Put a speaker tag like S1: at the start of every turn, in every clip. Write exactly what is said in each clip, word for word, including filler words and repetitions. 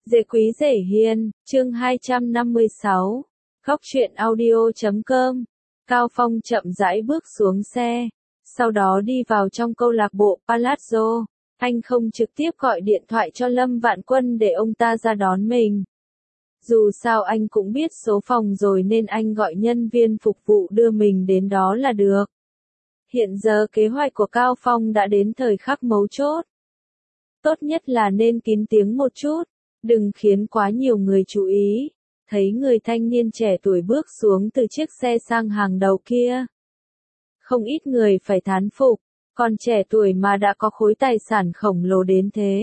S1: Dễ quý dễ hiền, chương hai trăm năm mươi sáu. Góc truyện audio chấm com. Cao Phong chậm rãi bước xuống xe, sau đó đi vào trong câu lạc bộ Palazzo. Anh không trực tiếp gọi điện thoại cho Lâm Vạn Quân để ông ta ra đón mình. Dù sao anh cũng biết số phòng rồi nên anh gọi nhân viên phục vụ đưa mình đến đó là được. Hiện giờ kế hoạch của Cao Phong đã đến thời khắc mấu chốt. Tốt nhất là nên kín tiếng một chút, đừng khiến quá nhiều người chú ý. Thấy người thanh niên trẻ tuổi bước xuống từ chiếc xe sang hàng đầu kia. Không ít người phải thán phục, còn trẻ tuổi mà đã có khối tài sản khổng lồ đến thế.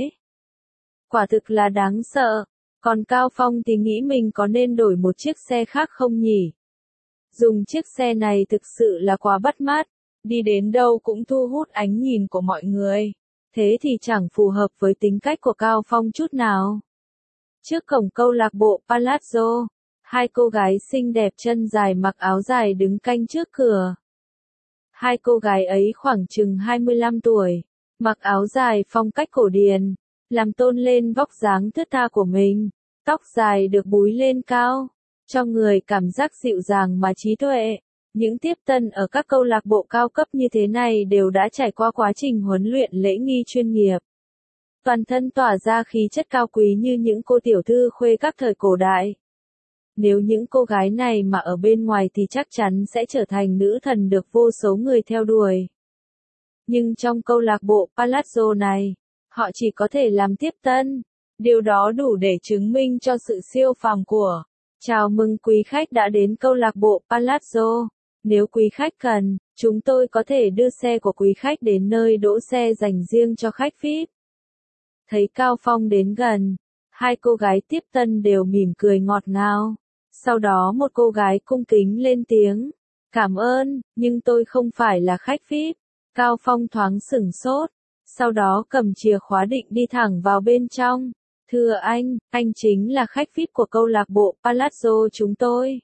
S1: Quả thực là đáng sợ, còn Cao Phong thì nghĩ mình có nên đổi một chiếc xe khác không nhỉ? Dùng chiếc xe này thực sự là quá bắt mắt, đi đến đâu cũng thu hút ánh nhìn của mọi người. Thế thì chẳng phù hợp với tính cách của Cao Phong chút nào. Trước cổng câu lạc bộ Palazzo, hai cô gái xinh đẹp chân dài mặc áo dài đứng canh trước cửa. Hai cô gái ấy khoảng chừng hai mươi lăm tuổi, mặc áo dài phong cách cổ điển, làm tôn lên vóc dáng thướt tha của mình, tóc dài được búi lên cao, cho người cảm giác dịu dàng mà trí tuệ. Những tiếp tân ở các câu lạc bộ cao cấp như thế này đều đã trải qua quá trình huấn luyện lễ nghi chuyên nghiệp. Toàn thân tỏa ra khí chất cao quý như những cô tiểu thư khuê các thời cổ đại. Nếu những cô gái này mà ở bên ngoài thì chắc chắn sẽ trở thành nữ thần được vô số người theo đuổi. Nhưng trong câu lạc bộ Palazzo này, họ chỉ có thể làm tiếp tân. Điều đó đủ để chứng minh cho sự siêu phàm của. Chào mừng quý khách đã đến câu lạc bộ Palazzo. Nếu quý khách cần, chúng tôi có thể đưa xe của quý khách đến nơi đỗ xe dành riêng cho khách vi ai pi. Thấy Cao Phong đến gần, hai cô gái tiếp tân đều mỉm cười ngọt ngào. Sau đó một cô gái cung kính lên tiếng. Cảm ơn, nhưng tôi không phải là khách vi ai pi. Cao Phong thoáng sửng sốt. Sau đó cầm chìa khóa định đi thẳng vào bên trong. Thưa anh, anh chính là khách vi ai pi của câu lạc bộ Palazzo chúng tôi.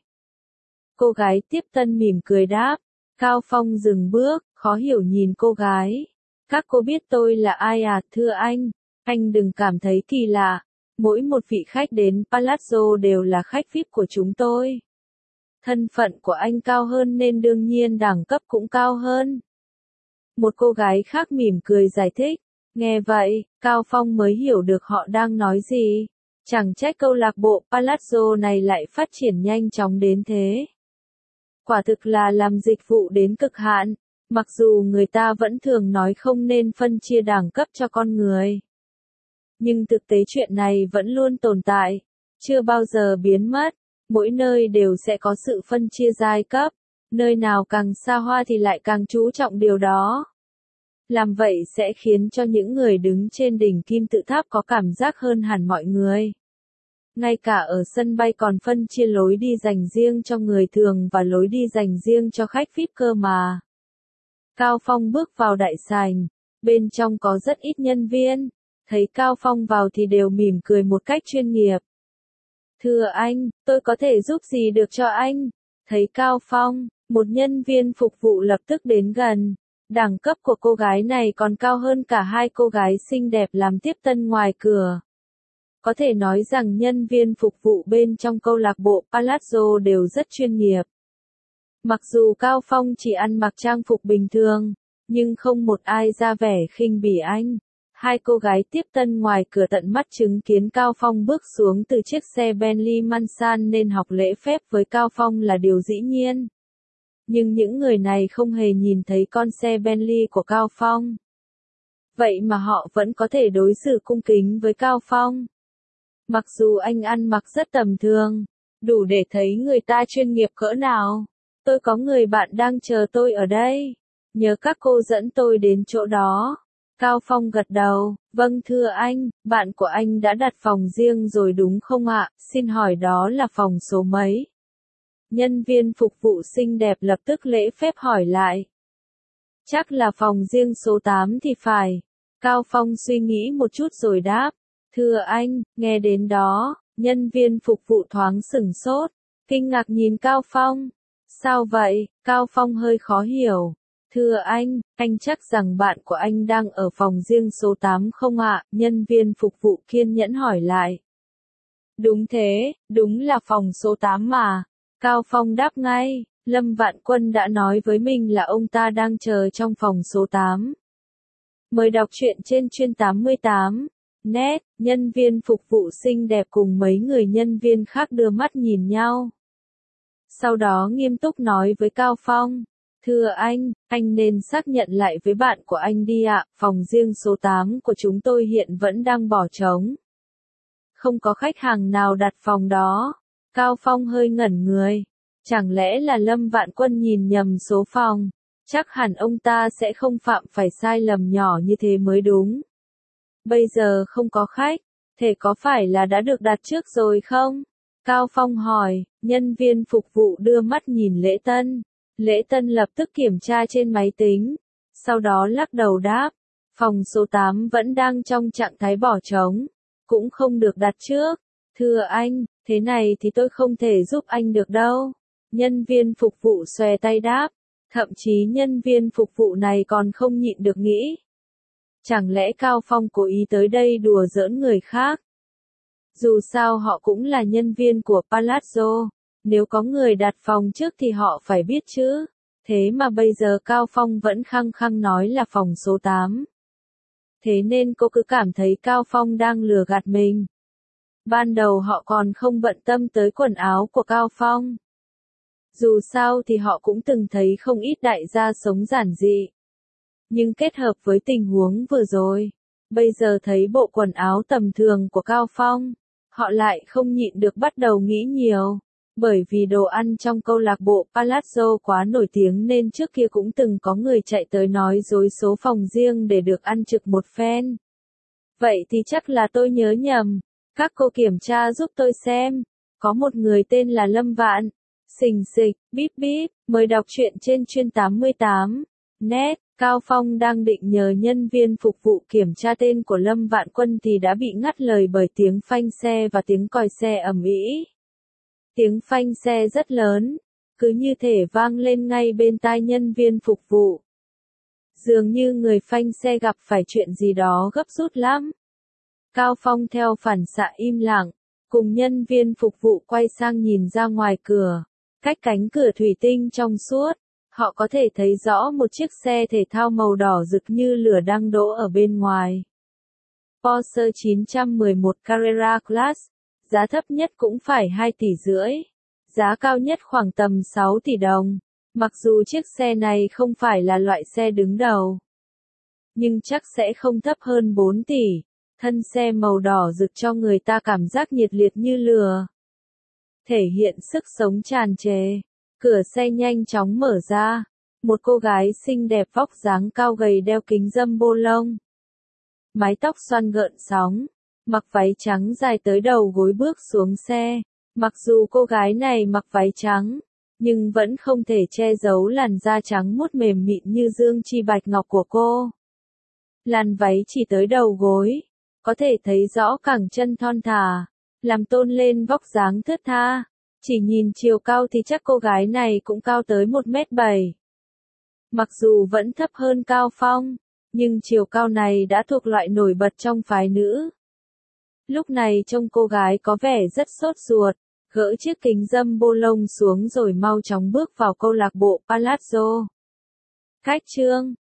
S1: Cô gái tiếp tân mỉm cười đáp. Cao Phong dừng bước, khó hiểu nhìn cô gái. Các cô biết tôi là ai à, thưa anh? Anh đừng cảm thấy kỳ lạ. Mỗi một vị khách đến Palazzo đều là khách vi ai pi của chúng tôi. Thân phận của anh cao hơn nên đương nhiên đẳng cấp cũng cao hơn. Một cô gái khác mỉm cười giải thích. Nghe vậy, Cao Phong mới hiểu được họ đang nói gì. Chẳng trách câu lạc bộ Palazzo này lại phát triển nhanh chóng đến thế. Quả thực là làm dịch vụ đến cực hạn, mặc dù người ta vẫn thường nói không nên phân chia đẳng cấp cho con người. Nhưng thực tế chuyện này vẫn luôn tồn tại, chưa bao giờ biến mất, mỗi nơi đều sẽ có sự phân chia giai cấp, nơi nào càng xa hoa thì lại càng chú trọng điều đó. Làm vậy sẽ khiến cho những người đứng trên đỉnh kim tự tháp có cảm giác hơn hẳn mọi người. Ngay cả ở sân bay còn phân chia lối đi dành riêng cho người thường và lối đi dành riêng cho khách vi ai pi cơ mà. Cao Phong bước vào đại sảnh, bên trong có rất ít nhân viên, thấy Cao Phong vào thì đều mỉm cười một cách chuyên nghiệp. Thưa anh, tôi có thể giúp gì được cho anh? Thấy Cao Phong, một nhân viên phục vụ lập tức đến gần. Đẳng cấp của cô gái này còn cao hơn cả hai cô gái xinh đẹp làm tiếp tân ngoài cửa. Có thể nói rằng nhân viên phục vụ bên trong câu lạc bộ Palazzo đều rất chuyên nghiệp. Mặc dù Cao Phong chỉ ăn mặc trang phục bình thường, nhưng không một ai ra vẻ khinh bỉ anh. Hai cô gái tiếp tân ngoài cửa tận mắt chứng kiến Cao Phong bước xuống từ chiếc xe Bentley Mansan nên học lễ phép với Cao Phong là điều dĩ nhiên. Nhưng những người này không hề nhìn thấy con xe Bentley của Cao Phong. Vậy mà họ vẫn có thể đối xử cung kính với Cao Phong. Mặc dù anh ăn mặc rất tầm thường, đủ để thấy người ta chuyên nghiệp cỡ nào. Tôi có người bạn đang chờ tôi ở đây. Nhớ các cô dẫn tôi đến chỗ đó. Cao Phong gật đầu. Vâng thưa anh, bạn của anh đã đặt phòng riêng rồi đúng không ạ? Xin hỏi đó là phòng số mấy? Nhân viên phục vụ xinh đẹp lập tức lễ phép hỏi lại. Chắc là phòng riêng số tám thì phải. Cao Phong suy nghĩ một chút rồi đáp. Thưa anh, nghe đến đó, nhân viên phục vụ thoáng sửng sốt, kinh ngạc nhìn Cao Phong. Sao vậy? Cao Phong hơi khó hiểu. Thưa anh, anh chắc rằng bạn của anh đang ở phòng riêng số tám không ạ? Nhân viên phục vụ kiên nhẫn hỏi lại. Đúng thế, đúng là phòng số tám mà. Cao Phong đáp ngay, Lâm Vạn Quân đã nói với mình là ông ta đang chờ trong phòng số tám. Mời đọc truyện trên chuyên tám mươi tám. Net, nhân viên phục vụ xinh đẹp cùng mấy người nhân viên khác đưa mắt nhìn nhau. Sau đó nghiêm túc nói với Cao Phong, thưa anh, anh nên xác nhận lại với bạn của anh đi ạ, phòng riêng số tám của chúng tôi hiện vẫn đang bỏ trống. Không có khách hàng nào đặt phòng đó. Cao Phong hơi ngẩn người. Chẳng lẽ là Lâm Vạn Quân nhìn nhầm số phòng? Chắc hẳn ông ta sẽ không phạm phải sai lầm nhỏ như thế mới đúng. Bây giờ không có khách, thế có phải là đã được đặt trước rồi không? Cao Phong hỏi, nhân viên phục vụ đưa mắt nhìn Lễ Tân. Lễ Tân lập tức kiểm tra trên máy tính, sau đó lắc đầu đáp, phòng số tám vẫn đang trong trạng thái bỏ trống, cũng không được đặt trước. Thưa anh, thế này thì tôi không thể giúp anh được đâu. Nhân viên phục vụ xòe tay đáp, thậm chí nhân viên phục vụ này còn không nhịn được nghĩ. Chẳng lẽ Cao Phong cố ý tới đây đùa giỡn người khác? Dù sao họ cũng là nhân viên của Palazzo, nếu có người đặt phòng trước thì họ phải biết chứ. Thế mà bây giờ Cao Phong vẫn khăng khăng nói là phòng số tám. Thế nên cô cứ cảm thấy Cao Phong đang lừa gạt mình. Ban đầu họ còn không bận tâm tới quần áo của Cao Phong. Dù sao thì họ cũng từng thấy không ít đại gia sống giản dị. Nhưng kết hợp với tình huống vừa rồi, bây giờ thấy bộ quần áo tầm thường của Cao Phong, họ lại không nhịn được bắt đầu nghĩ nhiều. Bởi vì đồ ăn trong câu lạc bộ Palazzo quá nổi tiếng nên trước kia cũng từng có người chạy tới nói dối số phòng riêng để được ăn trực một phen. Vậy thì chắc là tôi nhớ nhầm. Các cô kiểm tra giúp tôi xem. Có một người tên là Lâm Vạn. Xình xịch, bíp bíp, mới đọc truyện trên chuyên tám mươi tám. Net, Cao Phong đang định nhờ nhân viên phục vụ kiểm tra tên của Lâm Vạn Quân thì đã bị ngắt lời bởi tiếng phanh xe và tiếng còi xe ầm ĩ. Tiếng phanh xe rất lớn, cứ như thể vang lên ngay bên tai nhân viên phục vụ. Dường như người phanh xe gặp phải chuyện gì đó gấp rút lắm. Cao Phong theo phản xạ im lặng, cùng nhân viên phục vụ quay sang nhìn ra ngoài cửa. Cách cánh cửa thủy tinh trong suốt, họ có thể thấy rõ một chiếc xe thể thao màu đỏ rực như lửa đang đỗ ở bên ngoài. Porsche chín một một Carrera Class, giá thấp nhất cũng phải hai tỷ rưỡi, giá cao nhất khoảng tầm sáu tỷ đồng. Mặc dù chiếc xe này không phải là loại xe đứng đầu, nhưng chắc sẽ không thấp hơn bốn tỷ. Thân xe màu đỏ rực cho người ta cảm giác nhiệt liệt như lửa, thể hiện sức sống tràn trề. Cửa xe nhanh chóng mở ra, một cô gái xinh đẹp vóc dáng cao gầy đeo kính râm bô lông, mái tóc xoăn gợn sóng, mặc váy trắng dài tới đầu gối bước xuống xe. Mặc dù cô gái này mặc váy trắng, nhưng vẫn không thể che giấu làn da trắng muốt mềm mịn như dương chi bạch ngọc của cô. Làn váy chỉ tới đầu gối, có thể thấy rõ cẳng chân thon thả, làm tôn lên vóc dáng thướt tha. Chỉ nhìn chiều cao thì chắc cô gái này cũng cao tới một mét bảy. Mặc dù vẫn thấp hơn Cao Phong, nhưng chiều cao này đã thuộc loại nổi bật trong phái nữ. Lúc này trông cô gái có vẻ rất sốt ruột, gỡ chiếc kính râm bô lông xuống rồi mau chóng bước vào câu lạc bộ Palazzo. Khách trương,